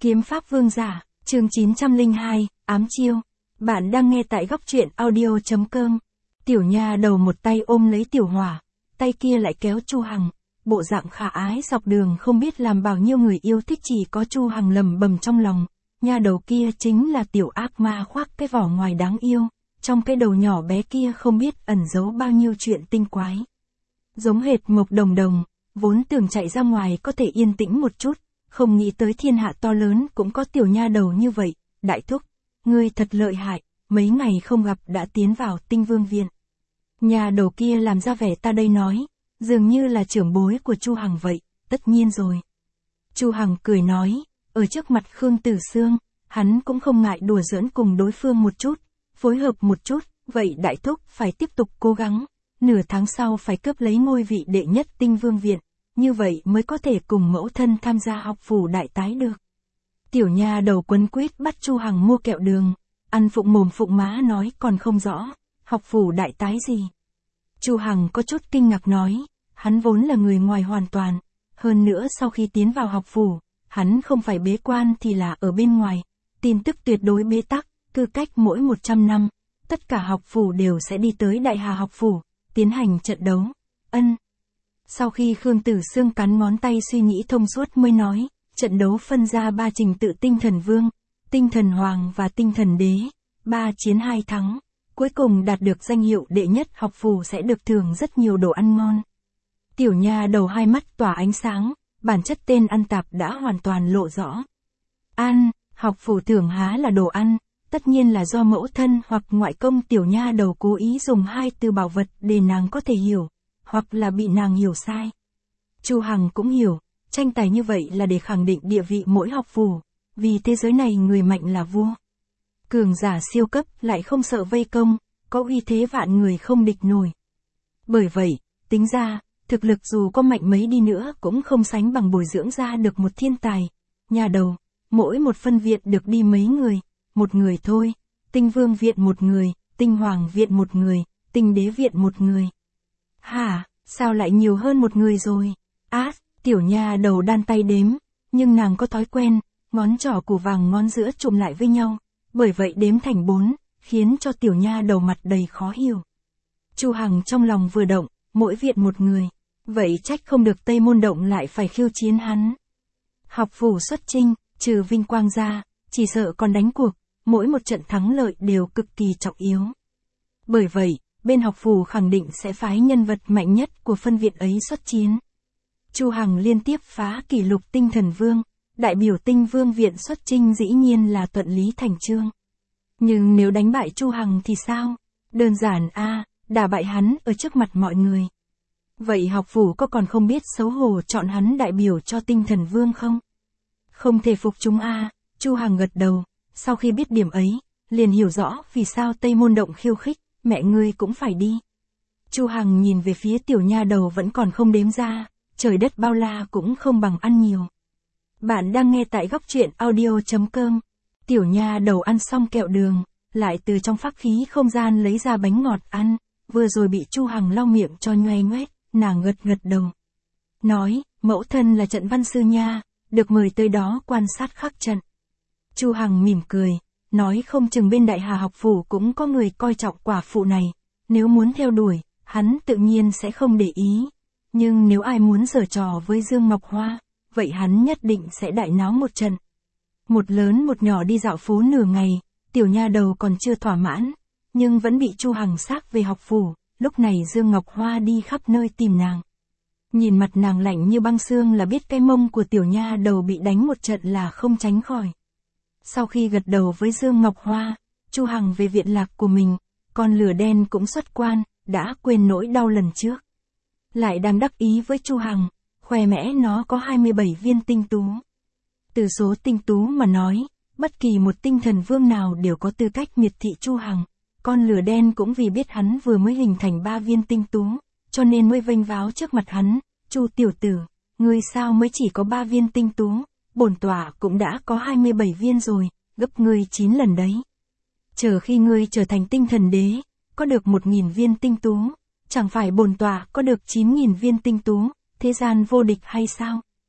Kiếm pháp vương giả, chương 902, ám chiêu. Bạn đang nghe tại góc truyện audio.com. Tiểu nha đầu một tay ôm lấy Tiểu Hỏa, tay kia lại kéo Chu Hằng, bộ dạng khả ái dọc đường không biết làm bao nhiêu người yêu thích, chỉ có Chu Hằng lầm bầm trong lòng. Nha đầu kia chính là tiểu ác ma khoác cái vỏ ngoài đáng yêu, trong cái đầu nhỏ bé kia không biết ẩn giấu bao nhiêu chuyện tinh quái. Giống hệt Mộc Đồng Đồng, vốn tưởng chạy ra ngoài có thể yên tĩnh một chút, không nghĩ tới thiên hạ to lớn cũng có tiểu nha đầu như vậy. Đại thúc, ngươi thật lợi hại, mấy ngày không gặp đã tiến vào Tinh Vương viện. Nhà đầu kia làm ra vẻ ta đây nói, dường như là trưởng bối của Chu Hằng vậy. Tất nhiên rồi. Chu Hằng cười nói, ở trước mặt Khương Tử Sương, hắn cũng không ngại đùa giỡn cùng đối phương một chút, phối hợp một chút. Vậy đại thúc phải tiếp tục cố gắng, nửa tháng sau phải cướp lấy ngôi vị đệ nhất Tinh Vương viện, như vậy mới có thể cùng mẫu thân tham gia học phủ đại tái được. Tiểu nha đầu quấn quýt bắt Chu Hằng mua kẹo đường, ăn phụng mồm phụng má nói còn không rõ, học phủ đại tái gì. Chu Hằng có chút kinh ngạc nói, hắn vốn là người ngoài hoàn toàn, hơn nữa sau khi tiến vào học phủ, hắn không phải bế quan thì là ở bên ngoài, tin tức tuyệt đối bế tắc, cứ cách mỗi 100 năm, tất cả học phủ đều sẽ đi tới Đại Hà học phủ, tiến hành trận đấu. Sau khi Khương Tử Sương cắn ngón tay suy nghĩ thông suốt mới nói, trận đấu phân ra 3 trình tự: Tinh Thần Vương, Tinh Thần Hoàng và Tinh Thần Đế, 3 chiến 2 thắng, cuối cùng đạt được danh hiệu đệ nhất học phủ sẽ được thưởng rất nhiều đồ ăn ngon. Tiểu nha đầu hai mắt tỏa ánh sáng, bản chất tên ăn tạp đã hoàn toàn lộ rõ. Học phủ thưởng há là đồ ăn, tất nhiên là do mẫu thân hoặc ngoại công. Tiểu nha đầu cố ý dùng hai từ bảo vật để nàng có thể hiểu, hoặc là bị nàng hiểu sai. Chu Hằng cũng hiểu, tranh tài như vậy là để khẳng định địa vị mỗi học phủ, vì thế giới này người mạnh là vua. Cường giả siêu cấp lại không sợ vây công, có uy thế vạn người không địch nổi. Bởi vậy, tính ra, thực lực dù có mạnh mấy đi nữa cũng không sánh bằng bồi dưỡng ra được một thiên tài. Nhà đầu, mỗi một phân viện được đi mấy người, một người thôi, Tinh Vương viện một người, Tinh Hoàng viện một người, Tinh Đế viện một người. Hả, sao lại nhiều hơn một người rồi? Tiểu nha đầu đan tay đếm, nhưng nàng có thói quen, ngón trỏ của vàng ngón giữa chụm lại với nhau, bởi vậy đếm thành 4, khiến cho tiểu nha đầu mặt đầy khó hiểu. Chu Hằng trong lòng vừa động, mỗi viện một người, vậy trách không được Tây Môn Động lại phải khiêu chiến hắn. Học phủ xuất chinh, trừ vinh quang ra, chỉ sợ còn đánh cuộc, mỗi một trận thắng lợi đều cực kỳ trọng yếu. Bởi vậy, bên học phủ khẳng định sẽ phái nhân vật mạnh nhất của phân viện ấy xuất chiến. Chu Hằng liên tiếp phá kỷ lục Tinh Thần Vương, đại biểu Tinh Vương viện xuất chinh dĩ nhiên là thuận lý thành chương. Nhưng nếu đánh bại Chu Hằng thì sao? Đơn giản đả bại hắn ở trước mặt mọi người. Vậy học phủ có còn không biết xấu hổ chọn hắn đại biểu cho Tinh Thần Vương không? Không thể phục chúng Chu Hằng gật đầu, sau khi biết điểm ấy, liền hiểu rõ vì sao Tây Môn Động khiêu khích, mẹ ngươi cũng phải đi. Chu Hằng nhìn về phía tiểu nha đầu vẫn còn không đếm ra, trời đất bao la cũng không bằng ăn nhiều. Bạn đang nghe tại góc truyện audio.com. Tiểu nha đầu ăn xong kẹo đường, lại từ trong pháp khí không gian lấy ra bánh ngọt ăn, vừa rồi bị Chu Hằng lau miệng cho nhoe nhoét, nàng gật đầu. Nói, mẫu thân là trận văn sư nha, được mời tới đó quan sát khắc trận. Chu Hằng mỉm cười, nói không chừng bên Đại Hà học phủ cũng có người coi trọng quả phụ này, nếu muốn theo đuổi, hắn tự nhiên sẽ không để ý. Nhưng nếu ai muốn giở trò với Dương Ngọc Hoa, vậy hắn nhất định sẽ đại náo một trận. Một lớn một nhỏ đi dạo phố nửa ngày, tiểu nha đầu còn chưa thỏa mãn, nhưng vẫn bị Chu Hằng xác về học phủ. Lúc này Dương Ngọc Hoa đi khắp nơi tìm nàng. Nhìn mặt nàng lạnh như băng xương là biết cái mông của tiểu nha đầu bị đánh một trận là không tránh khỏi. Sau khi gật đầu với Dương Ngọc Hoa, Chu Hằng về viện lạc của mình, con lửa đen cũng xuất quan, đã quên nỗi đau lần trước. Lại đang đắc ý với Chu Hằng, khoe mẽ nó có 27 viên tinh tú. Từ số tinh tú mà nói, bất kỳ một Tinh Thần Vương nào đều có tư cách miệt thị Chu Hằng. Con lửa đen cũng vì biết hắn vừa mới hình thành 3 viên tinh tú, cho nên mới vênh váo trước mặt hắn. Chu tiểu tử, ngươi sao mới chỉ có 3 viên tinh tú, bổn tọa cũng đã có 27 viên rồi, gấp ngươi 9 lần đấy. Chờ khi ngươi trở thành Tinh Thần Đế, có được 1000 viên tinh tú, chẳng phải bổn tọa có được 9000 viên tinh tú, thế gian vô địch hay sao?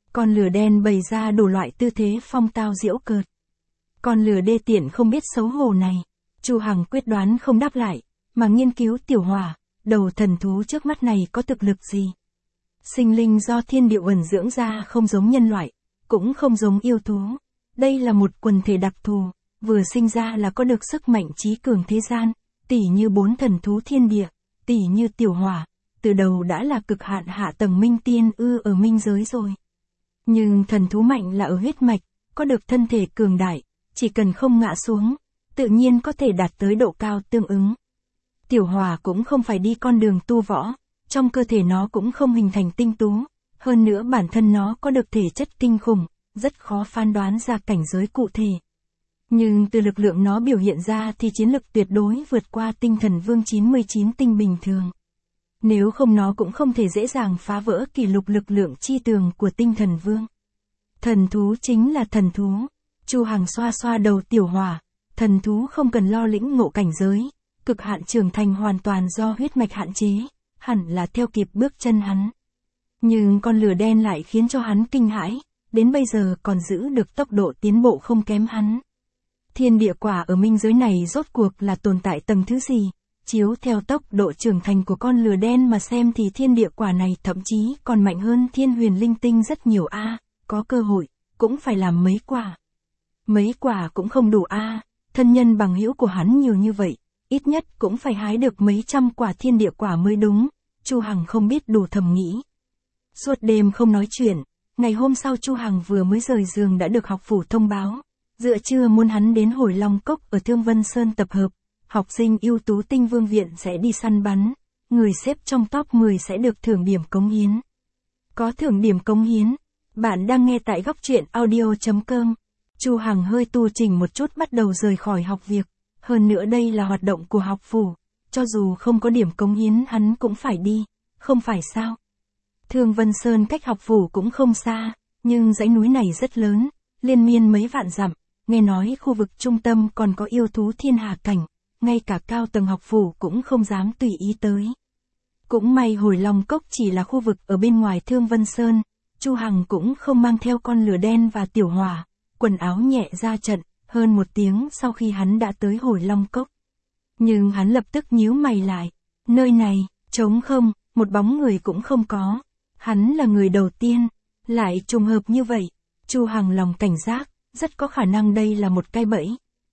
Con lừa đen bày ra đủ loại tư thế phong tao giễu cợt. Con lừa đê tiện không biết xấu hổ này, Chu Hằng quyết đoán không đáp lại, mà nghiên cứu Tiểu Hỏa, đầu thần thú trước mắt này có thực lực gì. Sinh linh do thiên địa ẩn dưỡng ra không giống nhân loại, cũng không giống yêu thú. Đây là một quần thể đặc thù, vừa sinh ra là có được sức mạnh trí cường thế gian, tỉ như 4 thần thú thiên địa, tỉ như Tiểu Hỏa, từ đầu đã là cực hạn hạ tầng minh tiên ở minh giới rồi. Nhưng thần thú mạnh là ở huyết mạch, có được thân thể cường đại, chỉ cần không ngã xuống, tự nhiên có thể đạt tới độ cao tương ứng. Tiểu Hỏa cũng không phải đi con đường tu võ, trong cơ thể nó cũng không hình thành tinh tú, hơn nữa bản thân nó có được thể chất kinh khủng, rất khó phán đoán ra cảnh giới cụ thể. Nhưng từ lực lượng nó biểu hiện ra thì chiến lực tuyệt đối vượt qua tinh thần vương 99 tinh bình thường. Nếu không nó cũng không thể dễ dàng phá vỡ kỷ lục lực lượng chi tường của tinh thần vương. Thần thú chính là thần thú. Chu Hằng xoa xoa đầu Tiểu Hỏa, thần thú không cần lo lĩnh ngộ cảnh giới, cực hạn trưởng thành hoàn toàn do huyết mạch hạn chế, hẳn là theo kịp bước chân hắn. Nhưng con lửa đen lại khiến cho hắn kinh hãi, đến bây giờ còn giữ được tốc độ tiến bộ không kém hắn. Thiên địa quả ở minh giới này rốt cuộc là tồn tại tầng thứ gì? Chiếu theo tốc độ trưởng thành của con lừa đen mà xem thì thiên địa quả này thậm chí còn mạnh hơn thiên huyền linh tinh rất nhiều có cơ hội, cũng phải làm mấy quả. Mấy quả cũng không đủ thân nhân bằng hữu của hắn nhiều như vậy, ít nhất cũng phải hái được mấy trăm quả thiên địa quả mới đúng, Chu Hằng không biết đủ thầm nghĩ. Suốt đêm không nói chuyện, ngày hôm sau Chu Hằng vừa mới rời giường đã được học phủ thông báo, giữa trưa muốn hắn đến Hồi Long Cốc ở Thương Vân Sơn tập hợp. Học sinh ưu tú Tinh Vương Viện sẽ đi săn bắn, người xếp trong top 10 sẽ được thưởng điểm cống hiến. Có thưởng điểm cống hiến, bạn đang nghe tại góc truyện audio.com. Chu Hằng hơi tu chỉnh một chút bắt đầu rời khỏi học việc, hơn nữa đây là hoạt động của học phủ, cho dù không có điểm cống hiến hắn cũng phải đi, không phải sao. Thương Vân Sơn cách học phủ cũng không xa, nhưng dãy núi này rất lớn, liên miên mấy vạn dặm, nghe nói khu vực trung tâm còn có yêu thú thiên hà cảnh. Ngay cả cao tầng học phủ cũng không dám tùy ý tới. Cũng may Hồi Long Cốc chỉ là khu vực ở bên ngoài Thương Vân Sơn, Chu Hằng cũng không mang theo con lửa đen và Tiểu Hỏa, quần áo nhẹ ra trận, hơn 1 tiếng sau khi hắn đã tới Hồi Long Cốc. Nhưng hắn lập tức nhíu mày lại, nơi này, trống không, một bóng người cũng không có, hắn là người đầu tiên, lại trùng hợp như vậy, Chu Hằng lòng cảnh giác, rất có khả năng đây là một cái bẫy.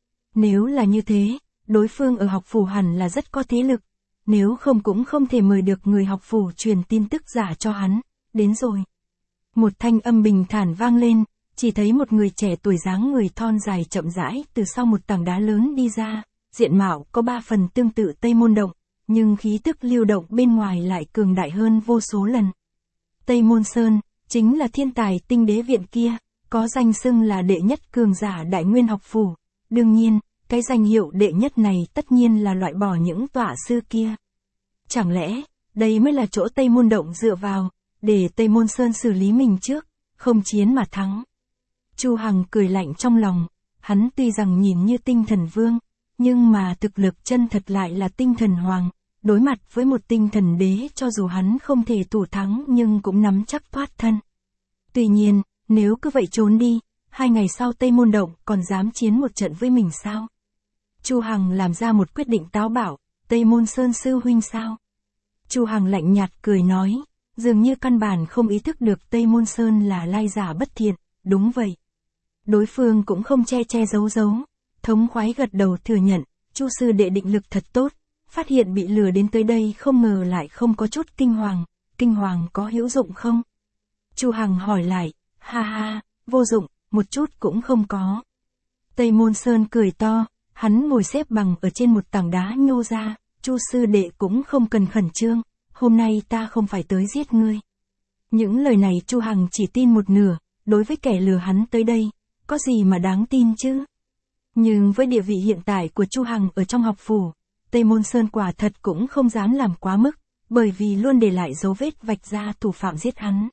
Nếu là như thế, đối phương ở học phủ hẳn là rất có thế lực, nếu không cũng không thể mời được người học phủ truyền tin tức giả cho hắn, đến rồi. Một thanh âm bình thản vang lên, chỉ thấy một người trẻ tuổi dáng người thon dài chậm rãi từ sau một tảng đá lớn đi ra, diện mạo có 3 phần tương tự Tây Môn Động, nhưng khí tức lưu động bên ngoài lại cường đại hơn vô số lần. Tây Môn Sơn, chính là thiên tài Tinh Đế Viện kia, có danh xưng là đệ nhất cường giả Đại Nguyên học phủ, đương nhiên, cái danh hiệu đệ nhất này tất nhiên là loại bỏ những tọa sư kia. Chẳng lẽ, đây mới là chỗ Tây Môn Động dựa vào, để Tây Môn Sơn xử lý mình trước, không chiến mà thắng. Chu Hằng cười lạnh trong lòng, hắn tuy rằng nhìn như tinh thần vương, nhưng mà thực lực chân thật lại là tinh thần hoàng, đối mặt với một tinh thần đế cho dù hắn không thể thủ thắng nhưng cũng nắm chắc thoát thân. Tuy nhiên, nếu cứ vậy trốn đi, 2 ngày sau Tây Môn Động còn dám chiến một trận với mình sao? Chu Hằng làm ra một quyết định táo bạo, Tây Môn Sơn sư huynh sao? Chu Hằng lạnh nhạt cười nói, dường như căn bản không ý thức được Tây Môn Sơn là lai giả bất thiện, đúng vậy. Đối phương cũng không che giấu, thống khoái gật đầu thừa nhận, Chu sư đệ định lực thật tốt, phát hiện bị lừa đến tới đây không ngờ lại không có chút kinh hoàng có hữu dụng không? Chu Hằng hỏi lại, ha, vô dụng, một chút cũng không có. Tây Môn Sơn cười to, hắn ngồi xếp bằng ở trên một tảng đá nhô ra, Chu sư đệ cũng không cần khẩn trương, hôm nay ta không phải tới giết ngươi. Những lời này Chu Hằng chỉ tin một nửa, đối với kẻ lừa hắn tới đây, có gì mà đáng tin chứ? Nhưng với địa vị hiện tại của Chu Hằng ở trong học phủ, Tây Môn Sơn quả thật cũng không dám làm quá mức, bởi vì luôn để lại dấu vết vạch ra thủ phạm giết hắn.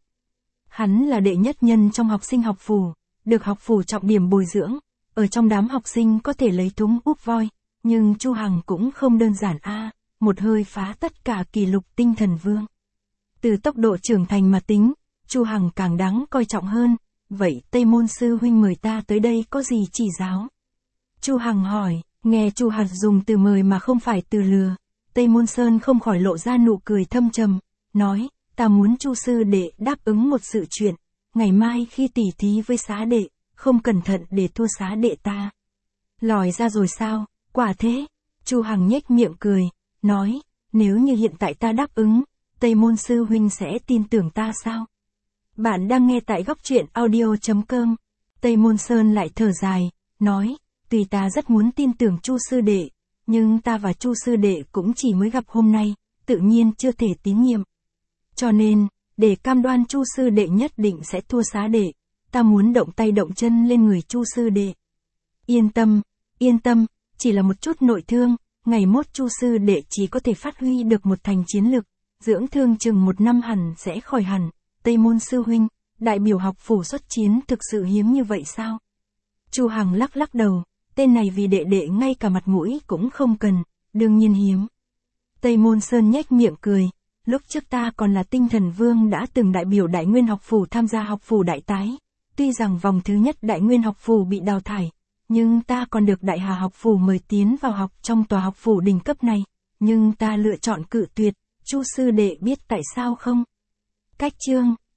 Hắn là đệ nhất nhân trong học sinh học phủ, được học phủ trọng điểm bồi dưỡng, ở trong đám học sinh có thể lấy thúng úp voi, nhưng Chu Hằng cũng không đơn giản một hơi phá tất cả kỷ lục tinh thần vương. Từ tốc độ trưởng thành mà tính, Chu Hằng càng đáng coi trọng hơn, vậy Tây Môn sư huynh mời ta tới đây có gì chỉ giáo? Chu Hằng hỏi, nghe Chu Hằng dùng từ mời mà không phải từ lừa, Tây Môn Sơn không khỏi lộ ra nụ cười thâm trầm, nói, ta muốn Chu sư đệ đáp ứng một sự chuyện, ngày mai khi tỉ thí với xá đệ, không cẩn thận để thua xá đệ ta. Lòi ra rồi sao, quả thế? Chu Hằng nhếch miệng cười, nói, nếu như hiện tại ta đáp ứng, Tây Môn sư huynh sẽ tin tưởng ta sao? Bạn đang nghe tại góc truyện audio.com. Tây Môn Sơn lại thở dài, nói, tuy ta rất muốn tin tưởng Chu sư đệ, nhưng ta và Chu sư đệ cũng chỉ mới gặp hôm nay, tự nhiên chưa thể tín nhiệm. Cho nên, để cam đoan Chu sư đệ nhất định sẽ thua xá đệ, ta muốn động tay động chân lên người Chu sư đệ. Yên tâm, chỉ là một chút nội thương, ngày mốt Chu sư đệ chỉ có thể phát huy được một thành chiến lực, dưỡng thương chừng 1 năm hẳn sẽ khỏi hẳn. Tây Môn sư huynh, đại biểu học phủ xuất chiến thực sự hiếm như vậy sao? Chu Hằng lắc lắc đầu, tên này vì đệ đệ ngay cả mặt mũi cũng không cần, đương nhiên hiếm. Tây Môn Sơn nhếch miệng cười, lúc trước ta còn là Tinh Thần Vương đã từng đại biểu Đại Nguyên học phủ tham gia học phủ đại tái, tuy rằng vòng thứ nhất Đại Nguyên học phủ bị đào thải, nhưng ta còn được Đại Hà học phủ mời tiến vào học trong tòa học phủ đỉnh cấp này, nhưng ta lựa chọn cự tuyệt, Chu sư đệ biết tại sao không? Cách chương